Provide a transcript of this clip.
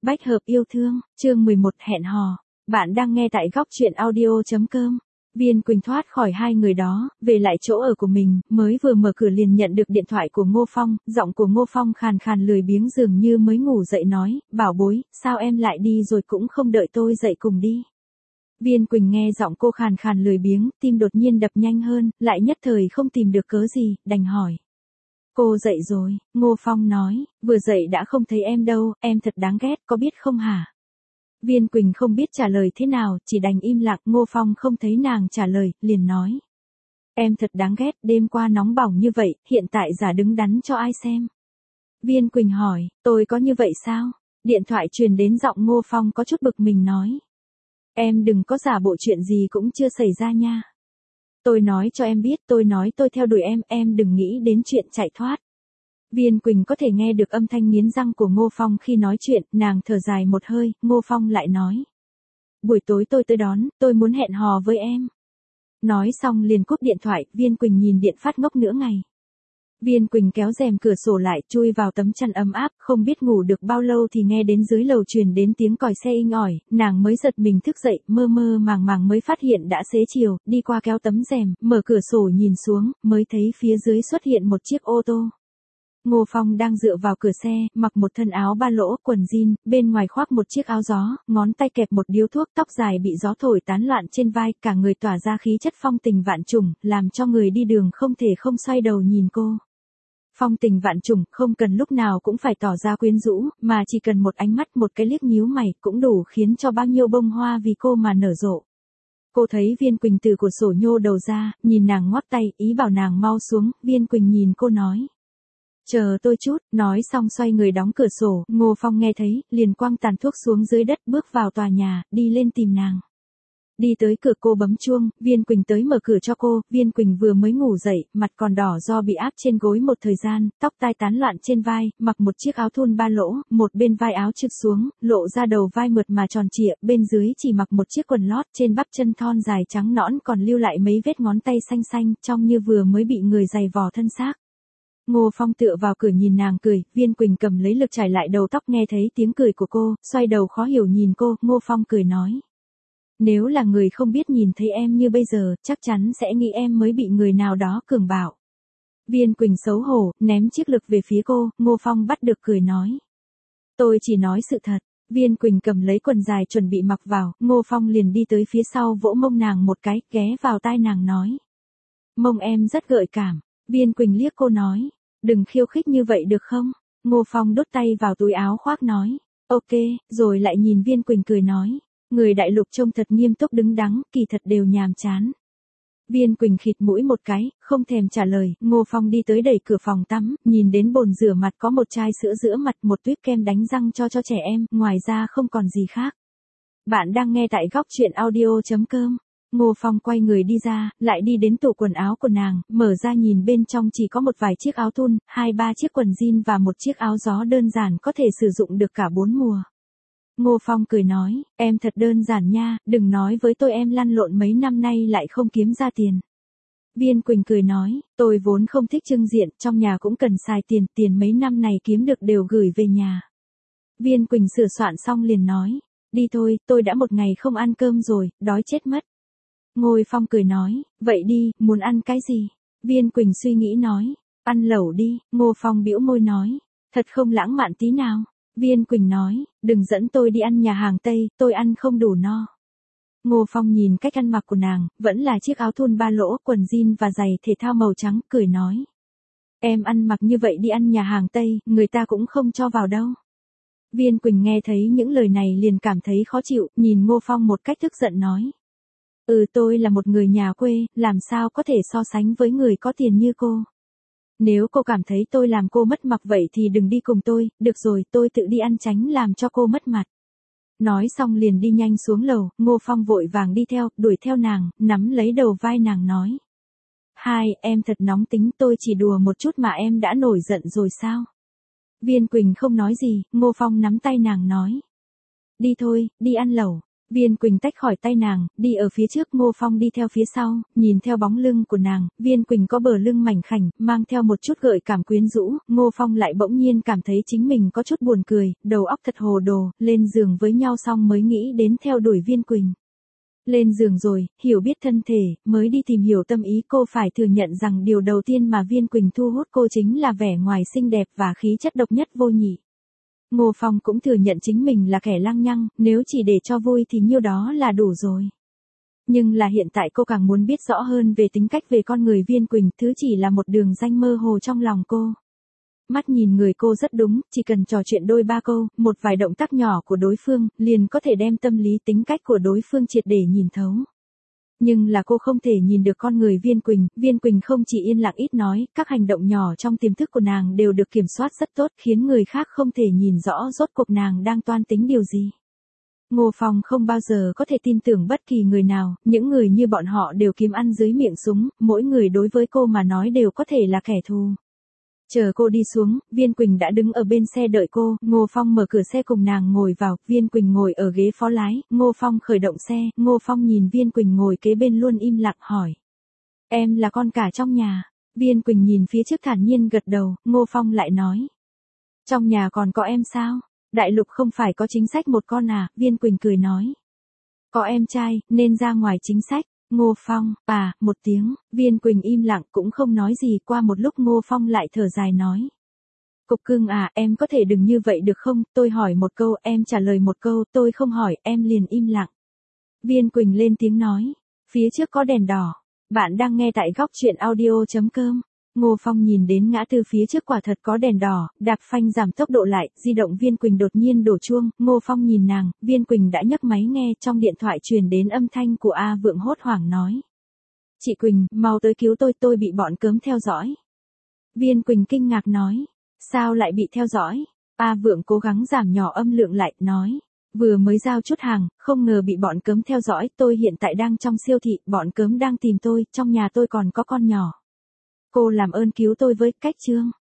Bách hợp yêu thương, chương 11 hẹn hò. Bạn đang nghe tại góc truyện audio.com. Viên Quỳnh thoát khỏi hai người đó, về lại chỗ ở của mình, mới vừa mở cửa liền nhận được điện thoại của Ngô Phong, giọng của Ngô Phong khàn khàn lười biếng dường như mới ngủ dậy nói, bảo bối, sao em lại đi rồi cũng không đợi tôi dậy cùng đi. Viên Quỳnh nghe giọng cô khàn khàn lười biếng, tim đột nhiên đập nhanh hơn, lại nhất thời không tìm được cớ gì, đành hỏi. Cô dậy rồi, Ngô Phong nói, vừa dậy đã không thấy em đâu, em thật đáng ghét, có biết không hả? Viên Quỳnh không biết trả lời thế nào, chỉ đành im lặng. Ngô Phong không thấy nàng trả lời, liền nói. Em thật đáng ghét, đêm qua nóng bỏng như vậy, hiện tại giả đứng đắn cho ai xem? Viên Quỳnh hỏi, tôi có như vậy sao? Điện thoại truyền đến giọng Ngô Phong có chút bực mình nói. Em đừng có giả bộ chuyện gì cũng chưa xảy ra nha. Tôi nói cho em biết, tôi nói tôi theo đuổi em đừng nghĩ đến chuyện chạy thoát. Viên Quỳnh có thể nghe được âm thanh nghiến răng của Ngô Phong khi nói chuyện, nàng thở dài một hơi, Ngô Phong lại nói. Buổi tối tôi tới đón, tôi muốn hẹn hò với em. Nói xong liền cúp điện thoại, Viên Quỳnh nhìn điện phát ngốc nửa ngày. Viên Quỳnh kéo rèm cửa sổ lại, chui vào tấm chăn ấm áp, không biết ngủ được bao lâu thì nghe đến dưới lầu truyền đến tiếng còi xe inh ỏi, nàng mới giật mình thức dậy, mơ mơ màng màng mới phát hiện đã xế chiều, đi qua kéo tấm rèm, mở cửa sổ nhìn xuống, mới thấy phía dưới xuất hiện một chiếc ô tô. Ngô Phong đang dựa vào cửa xe, mặc một thân áo ba lỗ, quần jean, bên ngoài khoác một chiếc áo gió, ngón tay kẹp một điếu thuốc, tóc dài bị gió thổi tán loạn trên vai, cả người tỏa ra khí chất phong tình vạn trùng, làm cho người đi đường không thể không xoay đầu nhìn cô. Phong tình vạn trùng, không cần lúc nào cũng phải tỏ ra quyến rũ, mà chỉ cần một ánh mắt, một cái liếc nhíu mày, cũng đủ khiến cho bao nhiêu bông hoa vì cô mà nở rộ. Cô thấy Viên Quỳnh từ cửa sổ nhô đầu ra, nhìn nàng ngoắc tay, ý bảo nàng mau xuống, Viên Quỳnh nhìn cô nói. Chờ tôi chút, nói xong xoay người đóng cửa sổ, Ngô Phong nghe thấy, liền quăng tàn thuốc xuống dưới đất, bước vào tòa nhà, đi lên tìm nàng. Đi tới cửa cô bấm chuông, Viên Quỳnh tới mở cửa cho cô, Viên Quỳnh vừa mới ngủ dậy, mặt còn đỏ do bị áp trên gối một thời gian, tóc tai tán loạn trên vai, mặc một chiếc áo thun ba lỗ, một bên vai áo trượt xuống, lộ ra đầu vai mượt mà tròn trịa, bên dưới chỉ mặc một chiếc quần lót, trên bắp chân thon dài trắng nõn còn lưu lại mấy vết ngón tay xanh xanh, trông như vừa mới bị người giày vò thân xác. Ngô Phong tựa vào cửa nhìn nàng cười, Viên Quỳnh cầm lấy lực trải lại đầu tóc nghe thấy tiếng cười của cô, xoay đầu khó hiểu nhìn cô, Ngô Phong cười nói. Nếu là người không biết nhìn thấy em như bây giờ, chắc chắn sẽ nghĩ em mới bị người nào đó cường bạo. Viên Quỳnh xấu hổ, ném chiếc lực về phía cô, Ngô Phong bắt được cười nói. Tôi chỉ nói sự thật. Viên Quỳnh cầm lấy quần dài chuẩn bị mặc vào, Ngô Phong liền đi tới phía sau vỗ mông nàng một cái, ghé vào tai nàng nói. Mông em rất gợi cảm. Viên Quỳnh liếc cô nói, đừng khiêu khích như vậy được không? Ngô Phong đút tay vào túi áo khoác nói, ok, rồi lại nhìn Viên Quỳnh cười nói, người đại lục trông thật nghiêm túc đứng đắn, kỳ thật đều nhàm chán. Viên Quỳnh khịt mũi một cái, không thèm trả lời, Ngô Phong đi tới đẩy cửa phòng tắm, nhìn đến bồn rửa mặt có một chai sữa rửa mặt, một tuyếp kem đánh răng cho trẻ em, ngoài ra không còn gì khác. Bạn đang nghe tại góc truyện audio.com. Ngô Phong quay người đi ra, lại đi đến tủ quần áo của nàng, mở ra nhìn bên trong chỉ có một vài chiếc áo thun, 2-3 chiếc quần jean và một chiếc áo gió đơn giản có thể sử dụng được cả 4 mùa. Ngô Phong cười nói, em thật đơn giản nha, đừng nói với tôi em lăn lộn mấy năm nay lại không kiếm ra tiền. Viên Quỳnh cười nói, tôi vốn không thích trưng diện, trong nhà cũng cần xài tiền mấy năm này kiếm được đều gửi về nhà. Viên Quỳnh sửa soạn xong liền nói, đi thôi, tôi đã một ngày không ăn cơm rồi, đói chết mất. Ngô Phong cười nói, vậy đi, muốn ăn cái gì? Viên Quỳnh suy nghĩ nói, ăn lẩu đi, Ngô Phong bĩu môi nói, thật không lãng mạn tí nào. Viên Quỳnh nói, đừng dẫn tôi đi ăn nhà hàng Tây, tôi ăn không đủ no. Ngô Phong nhìn cách ăn mặc của nàng, vẫn là chiếc áo thun ba lỗ, quần jean và giày thể thao màu trắng, cười nói. Em ăn mặc như vậy đi ăn nhà hàng Tây, người ta cũng không cho vào đâu. Viên Quỳnh nghe thấy những lời này liền cảm thấy khó chịu, nhìn Ngô Phong một cách tức giận nói. Tôi là một người nhà quê, làm sao có thể so sánh với người có tiền như cô. Nếu cô cảm thấy tôi làm cô mất mặt vậy thì đừng đi cùng tôi, được rồi, tôi tự đi ăn tránh làm cho cô mất mặt. Nói xong liền đi nhanh xuống lầu, Ngô Phong vội vàng đi theo, đuổi theo nàng, nắm lấy đầu vai nàng nói. Hai, em thật nóng tính, tôi chỉ đùa một chút mà em đã nổi giận rồi sao? Viên Quỳnh không nói gì, Ngô Phong nắm tay nàng nói. Đi thôi, đi ăn lẩu. Viên Quỳnh tách khỏi tay nàng, đi ở phía trước, Ngô Phong đi theo phía sau, nhìn theo bóng lưng của nàng, Viên Quỳnh có bờ lưng mảnh khảnh, mang theo một chút gợi cảm quyến rũ, Ngô Phong lại bỗng nhiên cảm thấy chính mình có chút buồn cười, đầu óc thật hồ đồ, lên giường với nhau xong mới nghĩ đến theo đuổi Viên Quỳnh. Lên giường rồi, hiểu biết thân thể, mới đi tìm hiểu tâm ý, cô phải thừa nhận rằng điều đầu tiên mà Viên Quỳnh thu hút cô chính là vẻ ngoài xinh đẹp và khí chất độc nhất vô nhị. Ngô Phong cũng thừa nhận chính mình là kẻ lăng nhăng, nếu chỉ để cho vui thì nhiêu đó là đủ rồi. Nhưng là hiện tại cô càng muốn biết rõ hơn về tính cách, về con người Viên Quỳnh, thứ chỉ là một đường ranh mơ hồ trong lòng cô. Mắt nhìn người cô rất đúng, chỉ cần trò chuyện đôi ba câu, một vài động tác nhỏ của đối phương, liền có thể đem tâm lý tính cách của đối phương triệt để nhìn thấu. Nhưng là cô không thể nhìn được con người Viên Quỳnh không chỉ yên lặng ít nói, các hành động nhỏ trong tiềm thức của nàng đều được kiểm soát rất tốt, khiến người khác không thể nhìn rõ rốt cuộc nàng đang toan tính điều gì. Ngô Phong không bao giờ có thể tin tưởng bất kỳ người nào, những người như bọn họ đều kiếm ăn dưới miệng súng, mỗi người đối với cô mà nói đều có thể là kẻ thù. Chờ cô đi xuống, Viên Quỳnh đã đứng ở bên xe đợi cô, Ngô Phong mở cửa xe cùng nàng ngồi vào, Viên Quỳnh ngồi ở ghế phó lái, Ngô Phong khởi động xe, Ngô Phong nhìn Viên Quỳnh ngồi kế bên luôn im lặng hỏi. Em là con cả trong nhà. Viên Quỳnh nhìn phía trước thản nhiên gật đầu, Ngô Phong lại nói. Trong nhà còn có em sao? Đại lục không phải có chính sách một con à? Viên Quỳnh cười nói. Có em trai, nên ra ngoài chính sách. Ngô Phong, một tiếng, Viên Quỳnh im lặng cũng không nói gì, qua một lúc Ngô Phong lại thở dài nói. Cục cưng à, em có thể đừng như vậy được không, tôi hỏi một câu, em trả lời một câu, tôi không hỏi, em liền im lặng. Viên Quỳnh lên tiếng nói, phía trước có đèn đỏ, bạn đang nghe tại góc truyện audio.com. Ngô Phong nhìn đến ngã tư phía trước quả thật có đèn đỏ, đạp phanh giảm tốc độ lại, di động Viên Quỳnh đột nhiên đổ chuông, Ngô Phong nhìn nàng, Viên Quỳnh đã nhấc máy nghe, trong điện thoại truyền đến âm thanh của A Vượng hốt hoảng nói. Chị Quỳnh, mau tới cứu tôi bị bọn cớm theo dõi. Viên Quỳnh kinh ngạc nói, sao lại bị theo dõi? A Vượng cố gắng giảm nhỏ âm lượng lại, nói. Vừa mới giao chút hàng, không ngờ bị bọn cớm theo dõi, tôi hiện tại đang trong siêu thị, bọn cớm đang tìm tôi, trong nhà tôi còn có con nhỏ. Cô làm ơn cứu tôi với, cách chương.